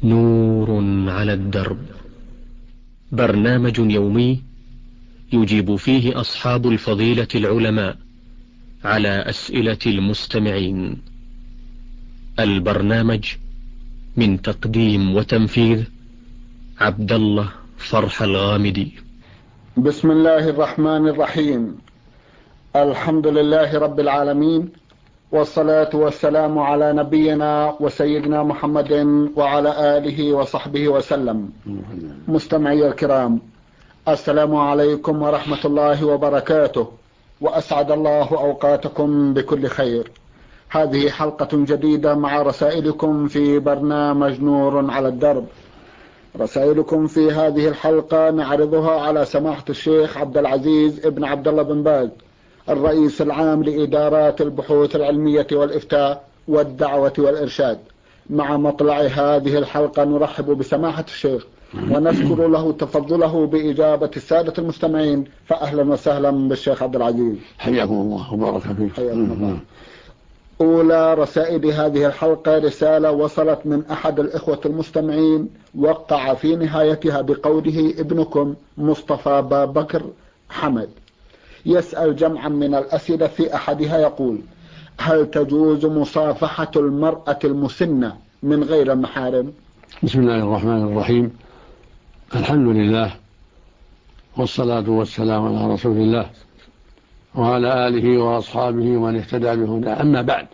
نور على الدرب، برنامج يومي يجيب فيه أصحاب الفضيلة العلماء على أسئلة المستمعين. البرنامج من تقديم وتنفيذ عبد الله فرح الغامدي. بسم الله الرحمن الرحيم. الحمد لله رب العالمين، والصلاة والسلام على نبينا وسيدنا محمد وعلى آله وصحبه وسلم. مستمعي الكرام، السلام عليكم ورحمة الله وبركاته، وأسعد الله أوقاتكم بكل خير. هذه حلقة جديدة مع رسائلكم في برنامج نور على الدرب. رسائلكم في هذه الحلقة نعرضها على سماحة الشيخ عبد العزيز ابن عبد الله بن باز، الرئيس العام لإدارات البحوث العلمية والإفتاء والدعوة والإرشاد. مع مطلع هذه الحلقة نرحب بسماحة الشيخ ونشكر له تفضله بإجابة السادة المستمعين، فأهلا وسهلا بالشيخ عبد العزيز. حياكم الله وبارك فيك. حياكم الله. أولى رسائل هذه الحلقة رسالة وصلت من أحد الإخوة المستمعين، وقع في نهايتها بقوله: ابنكم مصطفى بكر حمد يسأل جمعا من الأسئلة، في أحدها يقول: هل تجوز مصافحة المرأة المسنة من غير المحارم؟ بسم الله الرحمن الرحيم. الحمد لله والصلاة والسلام على رسول الله وعلى آله وأصحابه ومن اهتدى بهداه. أما بعد،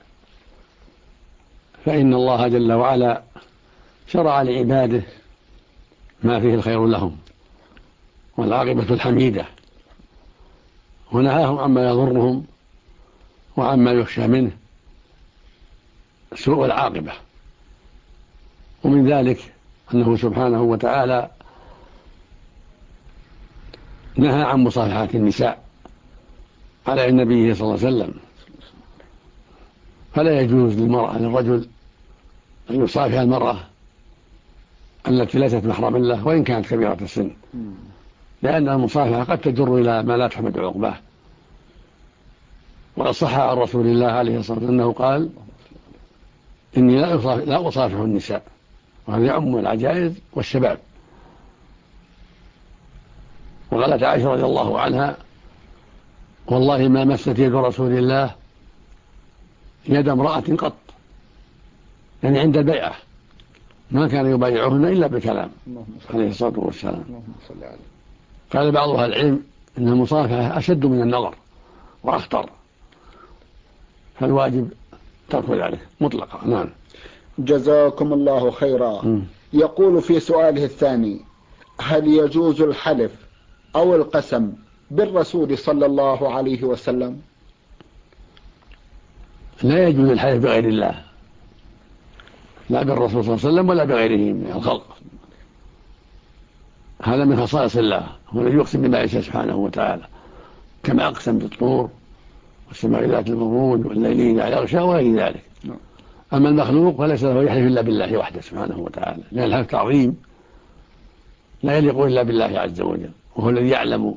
فإن الله جل وعلا شرع لعباده ما فيه الخير لهم والعاقبة الحميدة، ونهاهم عما يضرهم وعما يخشى منه سوء العاقبة. ومن ذلك أنه سبحانه وتعالى نهى عن مصافحة النساء على النبي صلى الله عليه وسلم، فلا يجوز للرجل أن يصافح المرأة التي ليست محرما له وإن كانت كبيرة السن، لأن المصافحة قد تجر إلى ما لا تحمد عقباه. وقد صح عن رسول الله عليه الصلاة والسلام أنه قال: إني لا أصافح النساء، وهذا يعم العجائز والشباب. وقالت عائشة رضي الله عنها: والله ما مست يد رسول الله يد امرأة قط، يعني عند البيعة ما كان يبايعهن إلا بكلام عليه الصلاة والسلام. قال بعض أهل العلم إن المصافحة أشد من النظر وأخطر، فالواجب ترك ذلك مطلقا. نعم. جزاكم الله خيرا. يقول في سؤاله الثاني: هل يجوز الحلف أو القسم بالرسول صلى الله عليه وسلم؟ لا يجوز الحلف بغير الله، لا بالرسول صلى الله عليه وسلم ولا بغيره من الخلق. هذا من خصائص الله، هو الذي يقسم بما يشاء سبحانه وتعالى، كما أقسم بالطور والسماء ذات البروج والليل إذا يغشى وغير ذلك. أما المخلوق فليس له يحلف إلا بالله وحده سبحانه وتعالى، لأن الحلف تعظيم لا يليق إلا بالله عز وجل، وهو الذي يعلم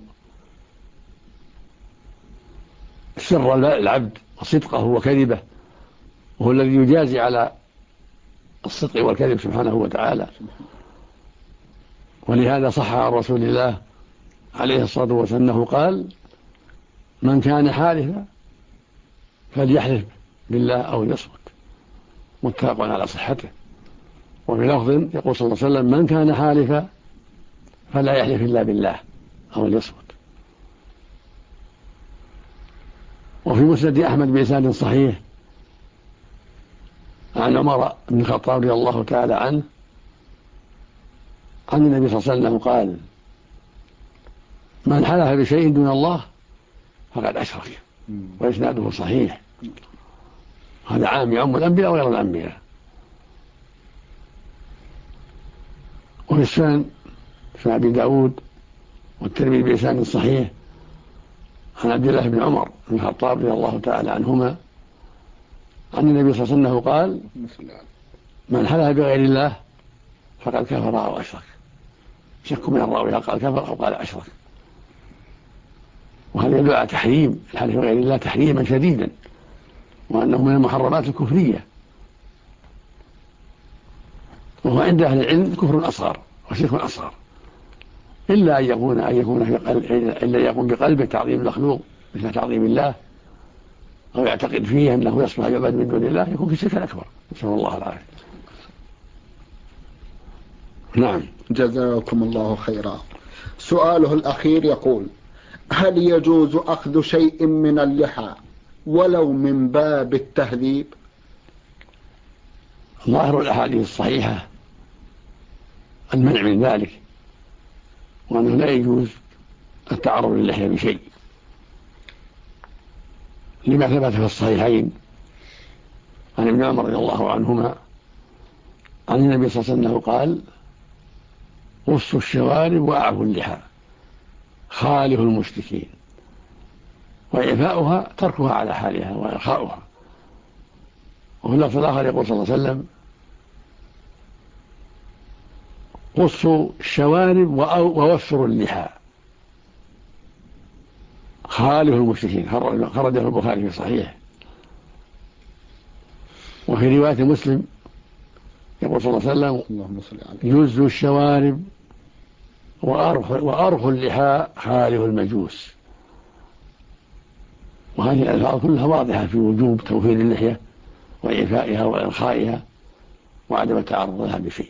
سر العبد وصدقه وكذبه، وهو الذي يجازي على الصدق والكذب سبحانه وتعالى. ولهذا صح عن رسول الله عليه الصلاة والسلام أنه قال: من كان حالفا فليحلف بالله أو يصمت، متفق على صحته. وفي لفظ يقول صلى الله عليه وسلم: من كان حالفا فلا يحلف إلا بالله أو يصمت. وفي مسند أحمد بإسناد صحيح عن عمر بن الخطاب رضي الله تعالى عنه عن النبي صلى الله عليه وسلم قال: من حلف بشيء دون الله فقد أشرك. وإسناده صحيح. هذا عام يعم الأنبياء وغير الأنبياء. وفي السنن في أبي داود والترمذي بإسناد صحيح عن عبد الله بن عمر بن الخطاب رضي الله تعالى عنهما عن النبي صلى الله عليه وسلم قال: من حلف بغير الله فقد كفر أو أشرك. شك من الراوي قال كفر أو قال أشرك. وهذا يدل على تحريم الحلف بغير الله تحريما شديدا، وأنه من المحرمات الكفرية. وهو عند أهل العلم كفر أصغر وشرك أصغر، إلا أن يكون بقلبه تعظيم المخلوق مثل تعظيم الله، أو يعتقد فيه أنه يصلح يعبد من دون الله، يكون في الشرك الأكبر، نسأل الله العافية. نعم. جزاكم الله خيرا. سؤاله الأخير يقول: هل يجوز أخذ شيء من اللحى ولو من باب التهذيب؟ ظاهر الأحاديث الصحيحة المنع من ذلك، وأنه لا يجوز التعرض للحية بشيء، لما ثبت في الصحيحين عن ابن عمر رضي الله عنهما عن النبي صلى الله عليه وسلم قال: قصوا الشوارب وأعفوا اللحى خالفوا المشركين، وإعفاؤها تركها على حالها وإرخاؤها. وفي اللفظ الآخر يقول صلى الله عليه وسلم: قصوا الشوارب ووفروا اللحى خالفوا المشركين، خرجه البخاري في صحيح. وفي رواية مسلم يقول صلى الله عليه وسلم: جزوا الشوارب وأرخوا اللحى خالفوا المجوس. وهذه الألفاظ كلها واضحة في وجوب توفير اللحية وإعفائها وإرخائها وعدم التعرض لها بشيء،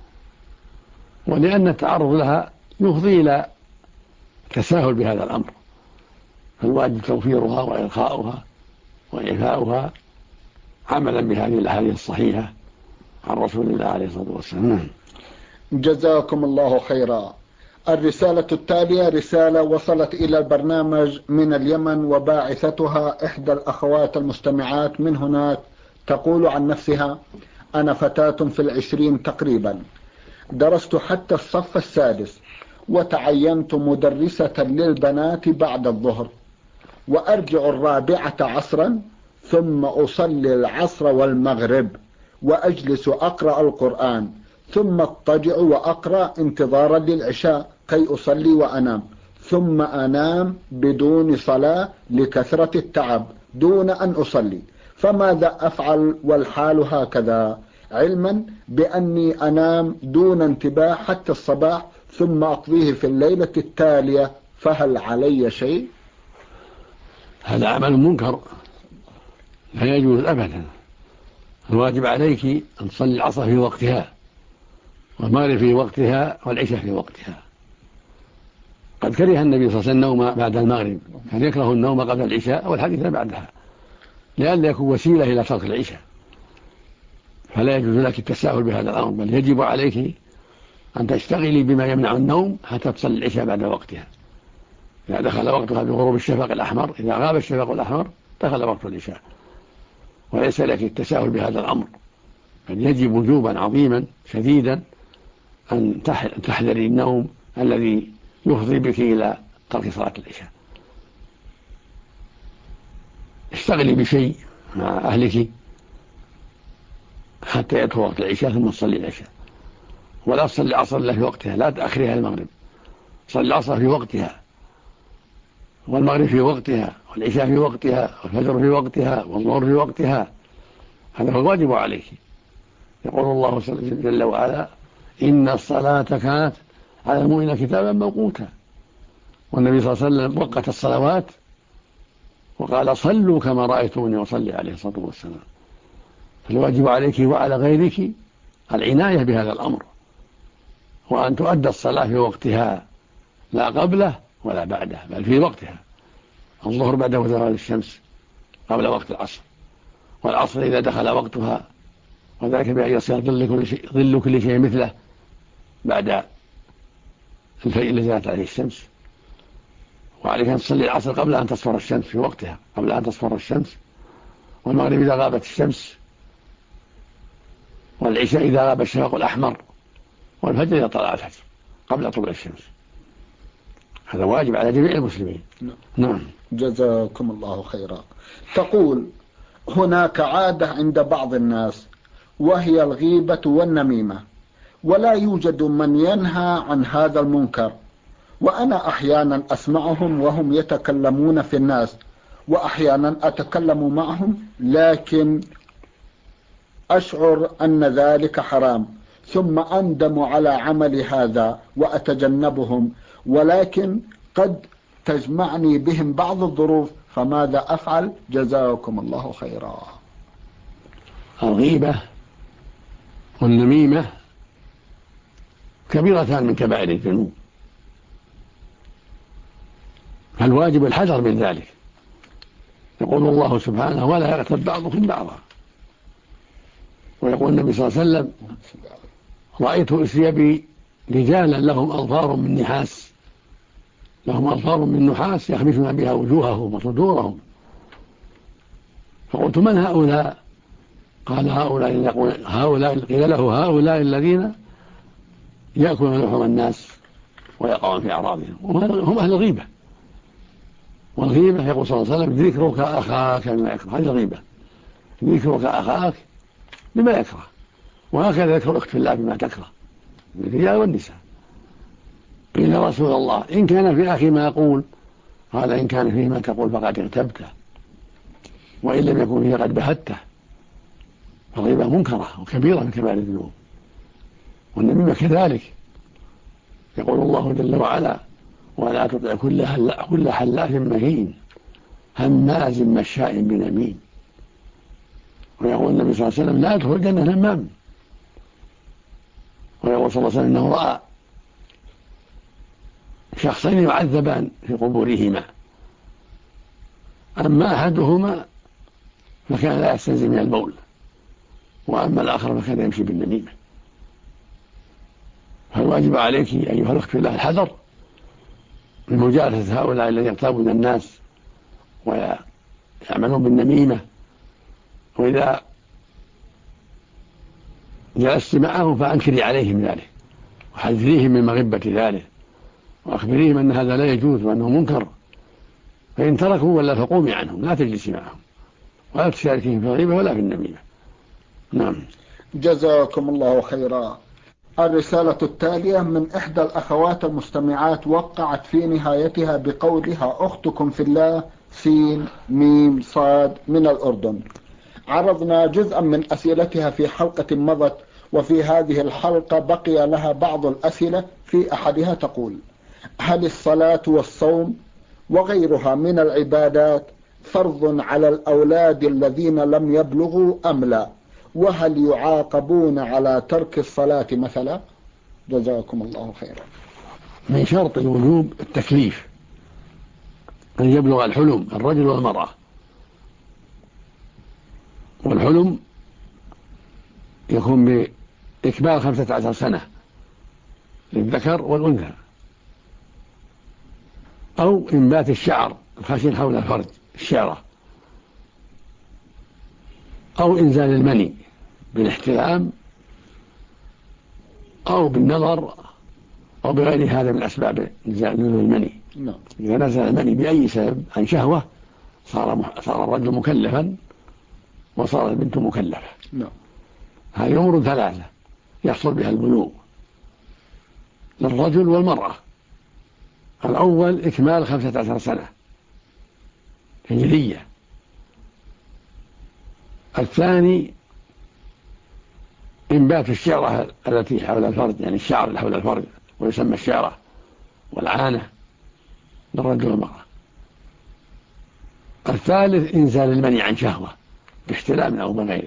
ولأن التعرض لها يفضي إلى تساهل بهذا الأمر، فالواجب توفيرها وإرخاؤها وإعفاؤها عملا بهذه الأحاديث الصحيحة عن رسول الله عليه الصلاة والسلام. جزاكم الله خيرا. الرسالة التالية رسالة وصلت إلى البرنامج من اليمن، وباعثتها إحدى الأخوات المستمعات من هناك، تقول عن نفسها: أنا فتاة في 20 تقريبا، درست حتى الصف السادس، وتعينت مدرسة للبنات بعد الظهر، وأرجع 4 عصرا، ثم أصلي العصر والمغرب، وأجلس أقرأ القرآن، ثم اضطجع وأقرأ انتظارا للعشاء كي أصلي وأنام، ثم أنام بدون صلاة لكثرة التعب دون أن أصلي، فماذا أفعل والحال هكذا، علما بأني أنام دون انتباه حتى الصباح ثم أقضيه في الليلة التالية، فهل علي شيء؟ هذا عمل منكر لا يجوز أبدا. الواجب عليك أن تصلي العصر في وقتها، والمغرب في وقتها، والعشاء في وقتها. قد كره النبي صلى الله عليه وسلم النوم بعد المغرب، كان يكره النوم قبل العشاء والحديث بعدها، لئلا يكون وسيلة إلى ترك العشاء، فلا يجوز لك التساهل بهذا الأمر، بل يجب عليك أن تشتغلي بما يمنع النوم حتى تصلي العشاء بعد وقتها. إذا دخل وقتها بغروب الشفق الأحمر، إذا غاب الشفق الأحمر دخل وقت العشاء، وليس لك التساهل بهذا الأمر، بل يجب وجوبا عظيما شديدا أن تحذري النوم الذي يفضي بك إلى ترك صلاة العشاء. اشتغلي بشيء مع أهلك حتى يدخل وقت العشاء ثم تصلي العشاء، ولا تصلي العصر إلا في وقتها، لا تأخرها المغرب، صلي العصر في وقتها، والمغرب في وقتها، والعشاء في وقتها، والفجر في وقتها، والظهر في وقتها. هذا هو الواجب عليك. يقول الله جل وعلا: إن الصلاة كانت على المؤمنين كتابا موقوتا. والنبي صلى الله عليه وسلم وقت الصلوات وقال: صلوا كما رأيتموني أصلي، عليه الصلاة والسلام. فالواجب عليك وعلى غيرك العناية بهذا الأمر، وأن تؤدى الصلاة في وقتها، لا قبله ولا بعده، بل في وقتها. الظهر بعد زوال الشمس قبل وقت العصر، والعصر إذا دخل وقتها، وذلك بأن يصير ظل كل شيء مثله بعد الفجر الذي زالت عليه الشمس. وعليك أن تصلي العصر قبل أن تصفر الشمس في وقتها، قبل أن تصفر الشمس، والمغرب إذا غابت الشمس، والعشاء إذا غاب الشفق الأحمر، والفجر إذا طلع الفجر قبل طلوع الشمس. هذا واجب على جميع المسلمين. نعم. جزاكم الله خيرا. تقول: هناك عادة عند بعض الناس، وهي الغيبة والنميمة، ولا يوجد من ينهى عن هذا المنكر، وأنا أحيانا أسمعهم وهم يتكلمون في الناس، وأحيانا أتكلم معهم، لكن أشعر أن ذلك حرام، ثم أندم على عمل هذا وأتجنبهم، ولكن قد تجمعني بهم بعض الظروف، فماذا أفعل؟ جزاكم الله خيرا. الغيبة والنميمة كبيرتان من كبائر الذنوب، فالواجب الحذر من ذلك. يقول الله سبحانه: ولا يغتب بعضكم بعضا. ويقول النبي صلى الله عليه وسلم: رأيت أسري بي رجالا لهم أظفار من نحاس، لهم أظفار من نحاس يخمشون بها وجوههم وصدورهم. فقلت: من هؤلاء؟ قال: هؤلاء قيل له: هؤلاء الذين يأكلون لحوم الناس ويقعون في أعراضهم، هم أهل الغيبة. والغيبة يقول صلى الله عليه وسلم: ذكرك أخاك بما يكره. هذه الغيبة، ذكرك أخاك بما يكره. وهكذا ذكر الأخت في الله بما تكره من الرجال والنساء. قيل: يا رسول الله، إن كان في أخي ما يقول؟ قال: إن كان فيه ما تقول فقد اغتبته، وإن لم يكن فيه قد بهته. فالغيبة منكرة وكبيرة من كبائر الذنوب، والنميمة كذلك. يقول الله جل وعلا: ولا تطع كل حلاف مهين هماز مشاء بنميم. ويقول النبي صلى الله عليه وسلم: لا يدخل الجنة نمام. ويقول صلى الله عليه وسلم: انه رأى شخصين يعذبان في قبورهما، أما أحدهما فكان لا يستنزي من البول، وأما الآخر فكان يمشي بالنميمة. فالواجب عليك أيها الأخت في الله الحذر من مجالسة هؤلاء الذين يغتابون الناس ويعملون بالنميمة. وإذا جلست معهم فأنكري عليهم ذلك، وحذريهم من مغبة ذلك، وأخبريهم أن هذا لا يجوز وأنه منكر. فإن تركوا ولا فقومي عنهم، لا تجلسي معهم ولا تشاركهم في الغيبة ولا في النميمة. نعم. جزاكم الله خيرا. الرسالة التالية من إحدى الأخوات المستمعات، وقعت في نهايتها بقولها: أختكم في الله سين ميم صاد من الأردن. عرضنا جزءا من أسئلتها في حلقة مضت، وفي هذه الحلقة بقي لها بعض الأسئلة. في أحدها تقول: هل الصلاة والصوم وغيرها من العبادات فرض على الأولاد الذين لم يبلغوا أم لا؟ وهل يعاقبون على ترك الصلاة مثلا؟ جزاكم الله خيرا. من شرط الوجوب التكليف، أن يبلغ الحلم الرجل والمرأة. والحلم يكون بإكمال 15 سنة للذكر والأنثى، أو إنبات الشعر الخشن حول الفرج الشعرة، أو إنزال المني بالاحتلام أو بالنظر أو بغير هذا من أسباب نزول المني. إذا نزل المني بأي سبب عن شهوة صار الرجل مكلفا وصار البنت مكلفة. هذه أمور ثلاثة يحصل بها البلوغ للرجل والمرأة. الأول إكمال 15 سنة هجرية. الثاني إنبات الشعرة التي حول الفرج، يعني الشعر اللي حول الفرج، ويسمى الشعرة والعانة للرجل والمرأة. الثالث إنزال المني عن شهوة باحتلام أو بغيره.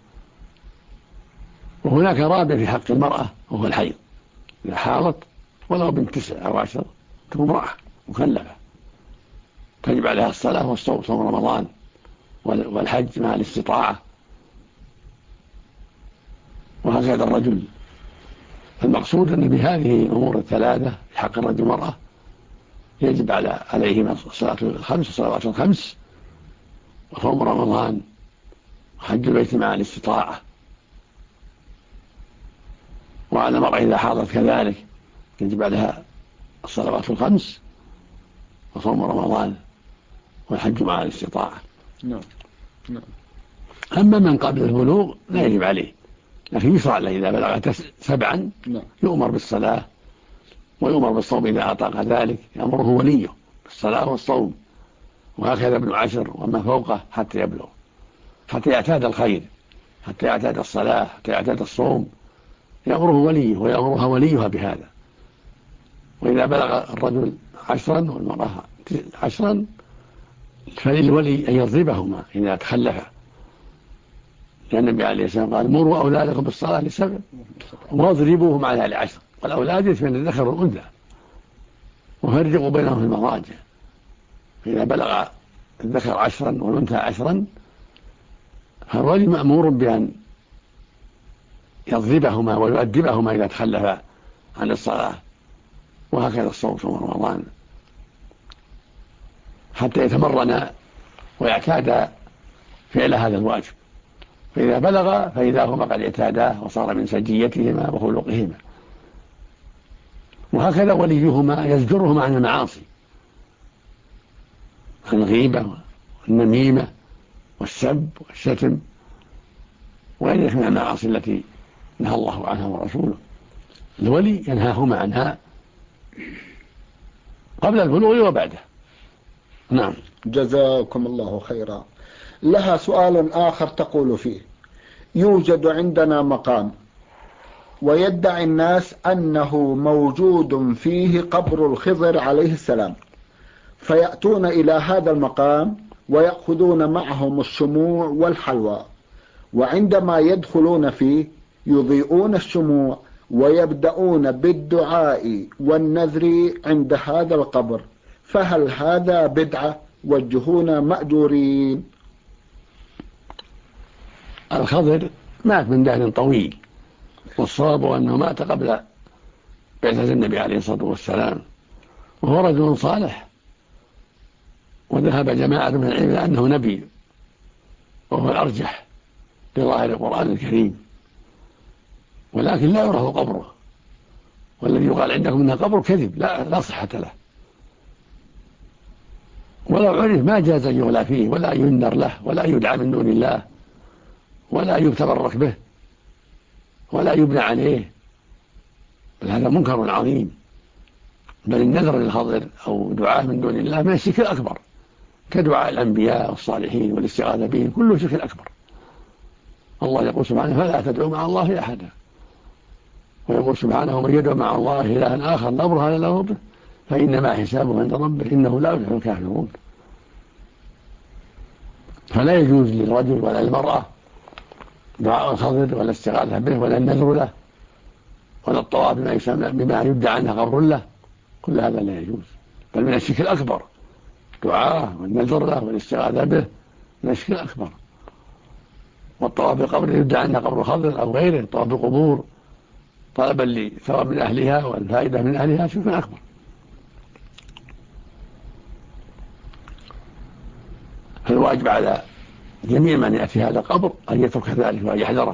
وهناك رابع في حق المرأة وهو الحيض. إذا حاضت ولو بنت 9 أو 10 تكون امرأة مكلفة، تجب عليها الصلاة والصوم، صوم رمضان والحج مع الاستطاعة، وهكذا الرجل. المقصود أن بهذه الأمور الثلاثة في حق الرجل والمرأة يجب عليهما الصلاة الخمس والصلوات الخمس وصوم رمضان وحج البيت مع الاستطاعة. وعلى المرأة إذا حاضت كذلك يجب عليها الصلوات الخمس وصوم رمضان والحج مع الاستطاعة. أما من قبل البلوغ لا يجب عليه، لكن يشرع له إذا بلغت 7 يؤمر بالصلاة ويؤمر بالصوم إذا أطاق ذلك، يأمره وليه بالصلاة والصوم، وهكذا ابن 10 وما فوقه حتى يبلغ، حتى يعتاد الخير، حتى يعتاد الصلاة، حتى يعتاد الصوم، يأمره وليه ويأمرها وليها بهذا. وإذا بلغ الرجل 10 والمرأة 10 فللولي أن يضربهما إذا تخلفا، لأن النبي عليه الصلاة والسلام قال مروا أولادكم بالصلاة ل7 واضربوهم عليها ل10، والأولاد يشمل الذكر والأنثى، وفرقوا بينهم في المضاجع. فإذا بلغ الذكر 10 والأنثى 10 فالولي مأمور بأن يضربهما ويؤدبهما إذا تخلفا عن الصلاة، وهكذا الصوم في رمضان حتى يتمرن ويعتاد فعل هذا الواجب. فإذا بلغ فإذا هما قد اعتاداه وصار من سجيتهما وخلقهما. وهكذا وليهما يزجرهما عن المعاصي، عن الغيبة والنميمة والسب والشتم وغيرها من المعاصي التي نهى الله عنها ورسوله. الولي ينهاهما عنها قبل البلوغ وبعده. نعم. جزاكم الله خيرا. لها سؤال آخر تقول فيه: يوجد عندنا مقام ويدعي الناس أنه موجود فيه قبر الخضر عليه السلام، فيأتون إلى هذا المقام ويأخذون معهم الشموع والحلوى، وعندما يدخلون فيه يضيئون الشموع ويبدأون بالدعاء والنذر عند هذا القبر، فهل هذا بدعة؟ وجهونا مأجورين. الخضر مات من دهر طويل، والصواب أنه مات قبل بعثة النبي عليه الصلاة والسلام، وهو رجل صالح، وذهب جماعة من العلم أنه نبي، وهو الأرجح بظاهر القرآن الكريم، ولكن لا يعرف قبره، والذي يقال عندكم أنه قبر كذب لا صحة له، ولو عرف ما جاز أن يغلى فيه ولا ينذر له ولا يدعى من دون الله ولا يتبرك به ولا يبنى عليه، بل هذا منكر عظيم. بل النذر للخضر أو دعاء من دون الله من الشرك الأكبر، كدعاء الأنبياء والصالحين والاستغاثة بهم، كله شرك أكبر. الله يقول سبحانه: فلا تدعوا مع الله أحدا. ويقول سبحانه: من يدعو مع الله إلها آخر لا برهان له به فإنما حسابه عند ربه إنه لا يفلح الكافرون. فلا يجوز للرجل ولا للمرأة دعاء الخضر ولا الاستغاثة به ولا النذر له ولا الطواف بما يدعى عنه قبر له، كل هذا لا يجوز، بل من الشرك الأكبر. دعاء والنذر له والاستغاثة به من الشرك الأكبر. والطواف بقبر يدعى عنه قبر خضر أو غيره، الطواف بقبور طلبا لثواب من أهلها والفائدة من أهلها شرك أكبر. فالواجب على جميع من يأتي هذا القبر أن يترك ذلك وأن يحذره،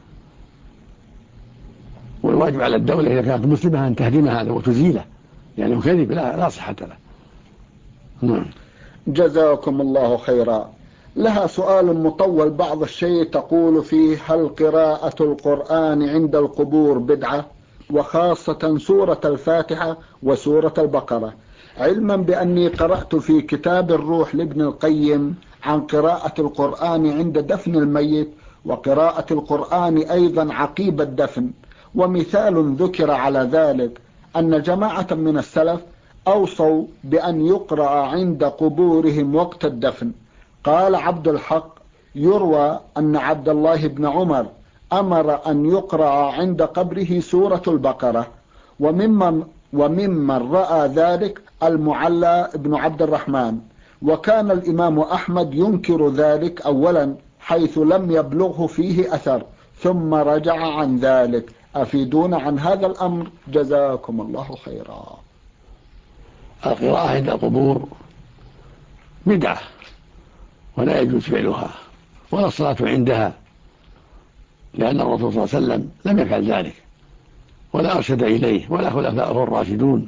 والواجب على الدولة إذا كانت مسلمة أن تهدم هذا وتزيله، لأنه كذب لا صحة له. نعم. جزاكم الله خيرا. لها سؤال مطول بعض الشيء تقول فيه: هل قراءة القرآن عند القبور بدعة، وخاصة سورة الفاتحة وسورة البقرة، علما بأني قرأت في كتاب الروح لابن القيم عن قراءة القرآن عند دفن الميت وقراءة القرآن أيضا عقيب الدفن، ومثال ذكر على ذلك أن جماعة من السلف أوصوا بأن يقرأ عند قبورهم وقت الدفن. قال عبد الحق: يروى أن عبد الله بن عمر أمر أن يقرأ عند قبره سورة البقرة، وممن رأى ذلك المعلى بن عبد الرحمن. وكان الإمام أحمد ينكر ذلك أولا حيث لم يبلغه فيه أثر، ثم رجع عن ذلك. أفيدون عن هذا الأمر جزاكم الله خيرا. القراءة عند القبور بدعة ولا يجوز فعلها ولا الصلاة عندها، لأن الرسول صلى الله عليه وسلم لم يفعل ذلك ولا أرشد إليه ولا خلفاؤه الراشدون،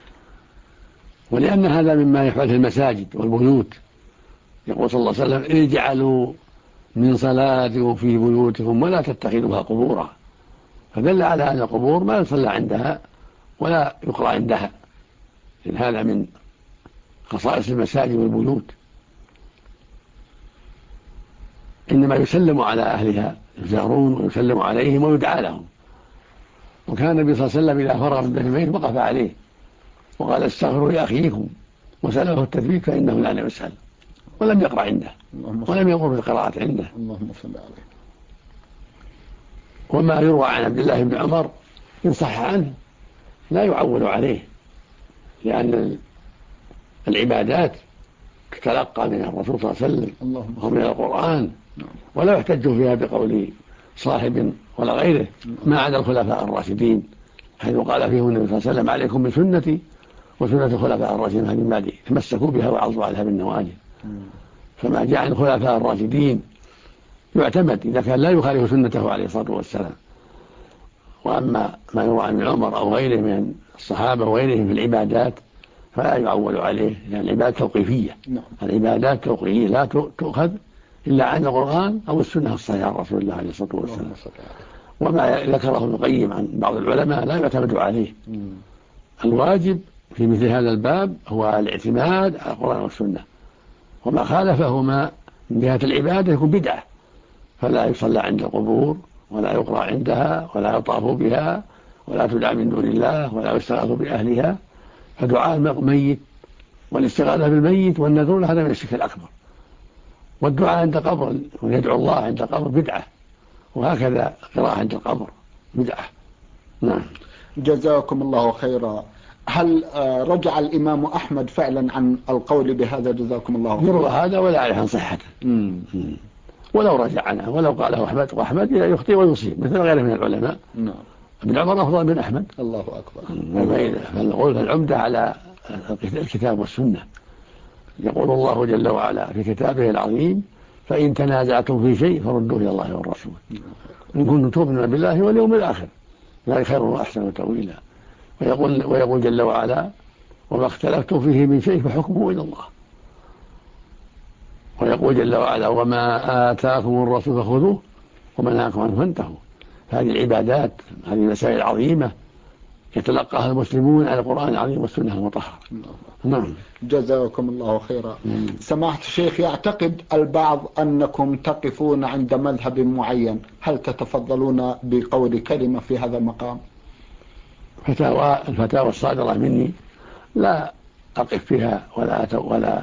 ولأن هذا مما يفعل في المساجد والبيوت. يقول صلى الله عليه وسلم: اجعلوا من صلاتكم في بيوتكم ولا تتخذوها قبورا. فدل على أن القبور ما يصلى عندها ولا يقرأ عندها، لأن هذا من خصائص المساجد والبيوت، إنما يسلم على أهلها، يزارون ويسلم عليهم ويدعى لهم، وكان النبي صلى الله عليه وسلم إذا فرغ من البيت وقف عليه وقال استغفروا لأخيكم وسأله التثبيت فإنه لا يسأل، ولم يقرأ عنده ولم يقر بالقراءة عنده. اللهم صل عليه. وما يروى عن عبد الله بن عمر إن صح عنه لا يعول عليه، لأن العبادات تتلقى من الرسول صلى الله عليه وسلم ومن القرآن، ولا يحتج فيها بقول صاحب ولا غيره ما عدا الخلفاء الراشدين، حيث قال فيهم النبي صلى الله عليه وسلم عليكم بسنتي وسنة الخلفاء الراشدين من بعدي تمسكوا بها وعضوا عليها بالنواجذ. فما جاء عن الخلفاء الراشدين يعتمد إذا كان لا يخالف سنته عليه الصلاة والسلام. وأما ما يروى عن عمر أو غيره من الصحابة وغيرهم في العبادات فلا يعول عليه، لأن العبادات توقيفية. العبادات توقيفية لا تؤخذ إلا عن القرآن أو السنة الصحيحة عن رسول الله عليه الصلاة والسلام. وما ذكره ابن القيم عن بعض العلماء لا يعتمد عليه. الواجب في مثل هذا الباب هو الاعتماد على القرآن والسنة، وما خالفهما من جهة العبادة يكون بدعة، فلا يصلى عند القبور ولا يقرأ عندها ولا يطاف بها ولا تدعى من دون الله ولا يستغاث بأهلها. فدعاء الميت والاستغاثة بالميت والنذور هذا من الشرك الأكبر، والدعاء عند قبر ويدعو الله عند قبر بدعة، وهكذا قراءة عند القبر بدعة. نعم. جزاكم الله خيرا. هل رجع الإمام أحمد فعلا عن القول بهذا؟ جزاكم الله خيرا. يروى هذا ولا يعرف عن صحته، ولو رجع عنه ولو قاله أحمد، وأحمد يخطئ ويصيب مثل غيره من العلماء. نعم. ابن عمر أفضل من أحمد. الله أكبر. فالقول العمدة على الكتاب والسنة. يقول الله جل وعلا في كتابه العظيم فإن تنازعتم في شيء فردوه إلى الله والرسول إن كنتم تؤمنون بالله واليوم الآخر ذلك خير وأحسن تأويلا. ويقول جل وعلا وما اختلفتم فيه من شيء فحكمه إلى الله. ويقول جل وعلا وما آتاكم الرسول فخذوه وما نهاكم عنه فانتهوا. هذه العبادات هذه مسائل عظيمة يتلقاها المسلمون على القرآن العظيم والسنة المطهرة. نعم. جزاكم الله خيرا. سماحة الشيخ، يعتقد البعض أنكم تقفون عند مذهب معين، هل تتفضلون بقول كلمة في هذا المقام؟ الفتاوى الصادرة مني لا أقف فيها ولا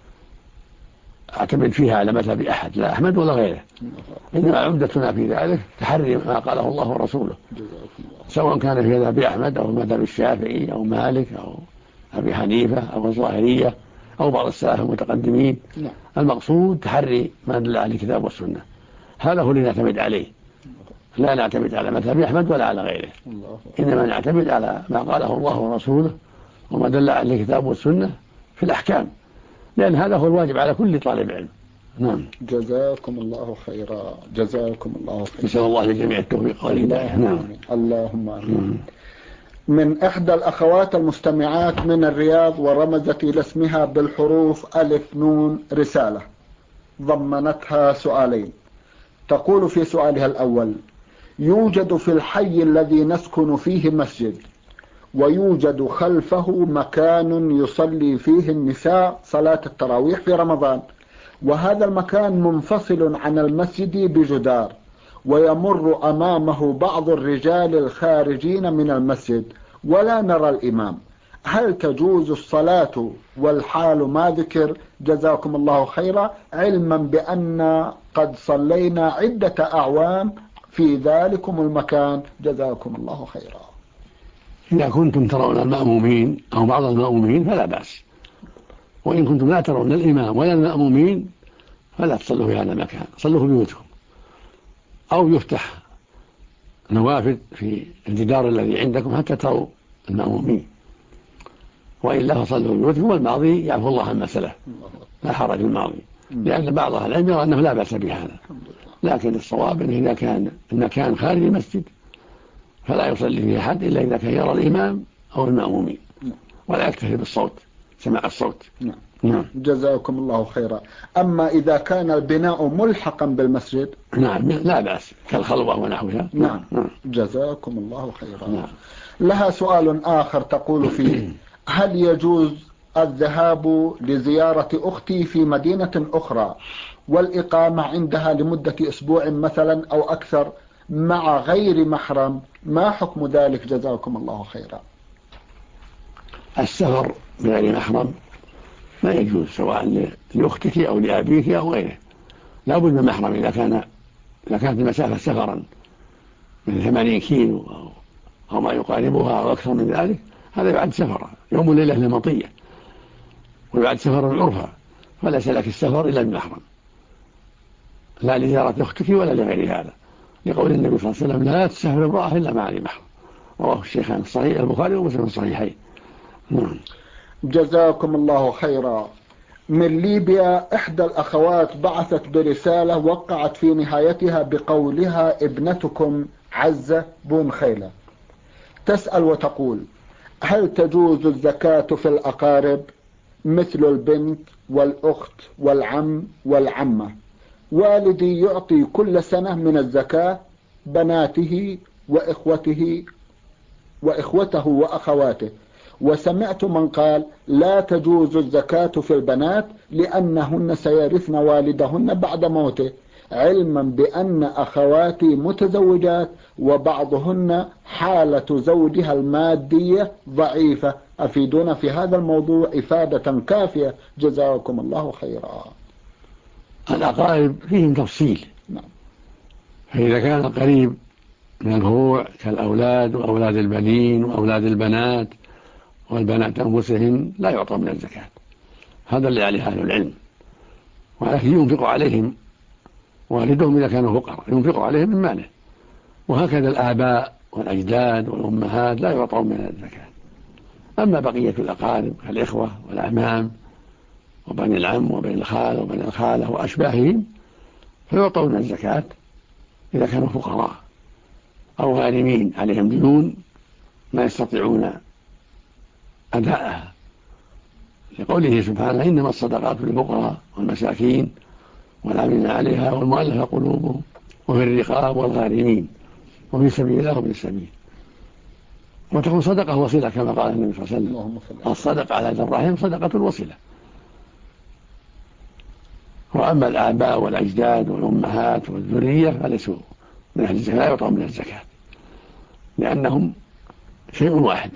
أعتمد فيها على مذهب أحد، لا أحمد ولا غيره، إنما عمدتنا في ذلك تحري ما قاله الله ورسوله، سواء كان في مذهب أحمد أو مذهب الشافعي أو مالك أو أبي حنيفة أو الظاهرية أو بعض السلف المتقدمين. المقصود تحري ما دل على الكتاب والسنة، هذا هو اللي نعتمد عليه، لا نعتمد على مذهب أحمد ولا على غيره، إنما نعتمد على ما قاله الله ورسوله وما دل على الكتاب والسنة في الأحكام، لأن هذا هو الواجب على كل طالب علم. نعم. جزاكم الله خيرا. جزاكم الله خيرا. نسأل الله للجميع التوفيق والهداية. نعم. اللهم آمين. من إحدى الأخوات المستمعات من الرياض ورمزت إلى اسمها بالحروف ألف نون رسالة ضمنتها سؤالين. تقول في سؤالها الأول: يوجد في الحي الذي نسكن فيه مسجد، ويوجد خلفه مكان يصلي فيه النساء صلاة التراويح في رمضان، وهذا المكان منفصل عن المسجد بجدار، ويمر أمامه بعض الرجال الخارجين من المسجد ولا نرى الإمام، هل تجوز الصلاة والحال ما ذكر؟ جزاكم الله خيرا، علما بأن قد صلينا عدة أعوام في ذلكم المكان، جزاكم الله خيرا. إذا كنتم ترون المأمومين أو بعض المأمومين فلا بأس، وإن كنتم لا ترون الإمام ولا المأمومين فلا تصلوا في هذا المكان، صلوا في بيوتكم، أو يفتح نوافذ في الجدار الذي عندكم حتى تروا المأمومين، وإلا فصلوا في بيوتكم، والماضي يعفو الله عن مسألة، لا حرج الماضي، لأن بعض أهل العلم يرى أنه لا بأس بهذا، لكن الصواب أنه إذا كان المكان خارج المسجد فلا يصلي فيه أحد إلا إذا كان يرى الإمام أو المأمومين، ولا يكتفي بالصوت، سماع الصوت. نعم. جزاكم الله خيرا. أما إذا كان البناء ملحقا بالمسجد نعم لا بأس كالخلوة ونحوها. نعم. جزاكم الله خيرا. لها سؤال آخر تقول فيه: هل يجوز الذهاب لزيارة أختي في مدينة أخرى والإقامة عندها لمدة أسبوع مثلا أو أكثر مع غير محرم، ما حكم ذلك جزاكم الله خيرا؟ السفر بغير محرم ما يجوز، سواء لأختك أو لأبيك أو غيره، لا بد من محرم. إذا كانت المسافة سفرا من 80 كيلو أو ما يقاربها أو أكثر من ذلك، هذا يعد سفرا، يوم وليلة للمطية، ويعد سفرا عرفا، فليس لك السفر إلا بمحرم، لا لزيارة أختك ولا لغير هذا، لقول النبي صلى الله عليه وسلم: لا تسافر امرأة إلا مع ذي محرم، رواه الشيخان الصحيح البخاري ومسلم الصحيحين. جزاكم الله خيرا. من ليبيا إحدى الأخوات بعثت برسالة وقعت في نهايتها بقولها: ابنتكم عزة بن خيلة، تسأل وتقول: هل تجوز الزكاة في الأقارب مثل البنت والأخت والعم والعمة؟ والدي يعطي كل سنة من الزكاة بناته وإخوته وأخواته، وسمعت من قال لا تجوز الزكاة في البنات لأنهن سيرثن والدهن بعد موته، علما بأن أخواتي متزوجات وبعضهن حالة زوجها المادية ضعيفة، أفيدونا في هذا الموضوع إفادة كافية جزاكم الله خيرا. الأقارب فيهم تفصيل، فإذا كان قريب من الفروع كالأولاد وأولاد البنين وأولاد البنات والبنات أنفسهن لا يعطى من الزكاة، هذا اللي عليه أهل العلم، ولكن ينفق عليهم والدهم إذا كانوا فقراء، ينفق عليهم من ماله، وهكذا الآباء والأجداد والأمهات لا يعطون من الزكاة. أما بقية الأقارب كالإخوة والأعمام وبني العم وبني الخال وبني الخالة وأشباههم فيعطون من الزكاة إذا كانوا فقراء أو غارمين عليهم ديون ما يستطيعون أداءها، لقوله سبحانه: إنما الصدقات للفقراء والمساكين والعاملين عليها والمؤلفة قلوبهم وفي الرقاب والغارمين وفي سبيل الله وفي السبيل. وتكون صدقة وصلة كما قال النبي صلى الله عليه وسلم: الصدقة على ذي الرحم صدقة وصلة. وأما الآباء والأجداد والأمهات والذرية فليسوا من أهل الزكاة، لا يعطون من الزكاة لأنهم شيء واحد،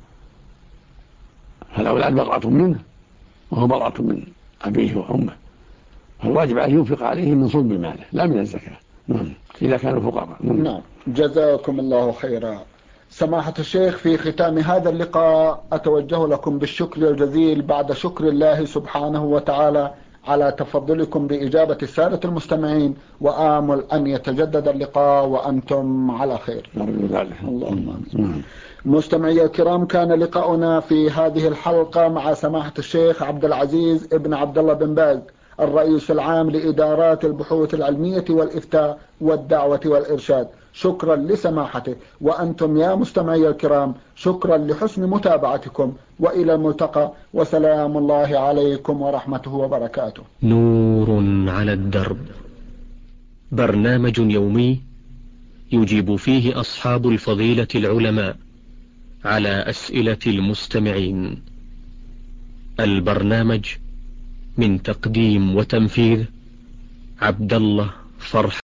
فالأولاد بضعة منه وهو بضعة من أبيه وأمه، فالواجب عليه ينفق عليهم من صلب ماله لا من الزكاة إذا كانوا فقراء. نعم جزاكم الله خيرا. سماحة الشيخ، في ختام هذا اللقاء أتوجه لكم بالشكر الجزيل بعد شكر الله سبحانه وتعالى على تفضلكم بإجابة السادة المستمعين، وآمل أن يتجدد اللقاء وأنتم على خير. اللهم آمين. مستمعي الكرام، كان لقاؤنا في هذه الحلقة مع سماحة الشيخ عبد العزيز ابن عبد الله بن باز، الرئيس العام لإدارات البحوث العلمية والإفتاء والدعوة والإرشاد. شكرا لسماحته، وأنتم يا مستمعي الكرام شكرا لحسن متابعتكم، وإلى الملتقى، وسلام الله عليكم ورحمته وبركاته. نور على الدرب، برنامج يومي يجيب فيه أصحاب الفضيلة العلماء على أسئلة المستمعين. البرنامج من تقديم وتنفيذ عبد الله فرح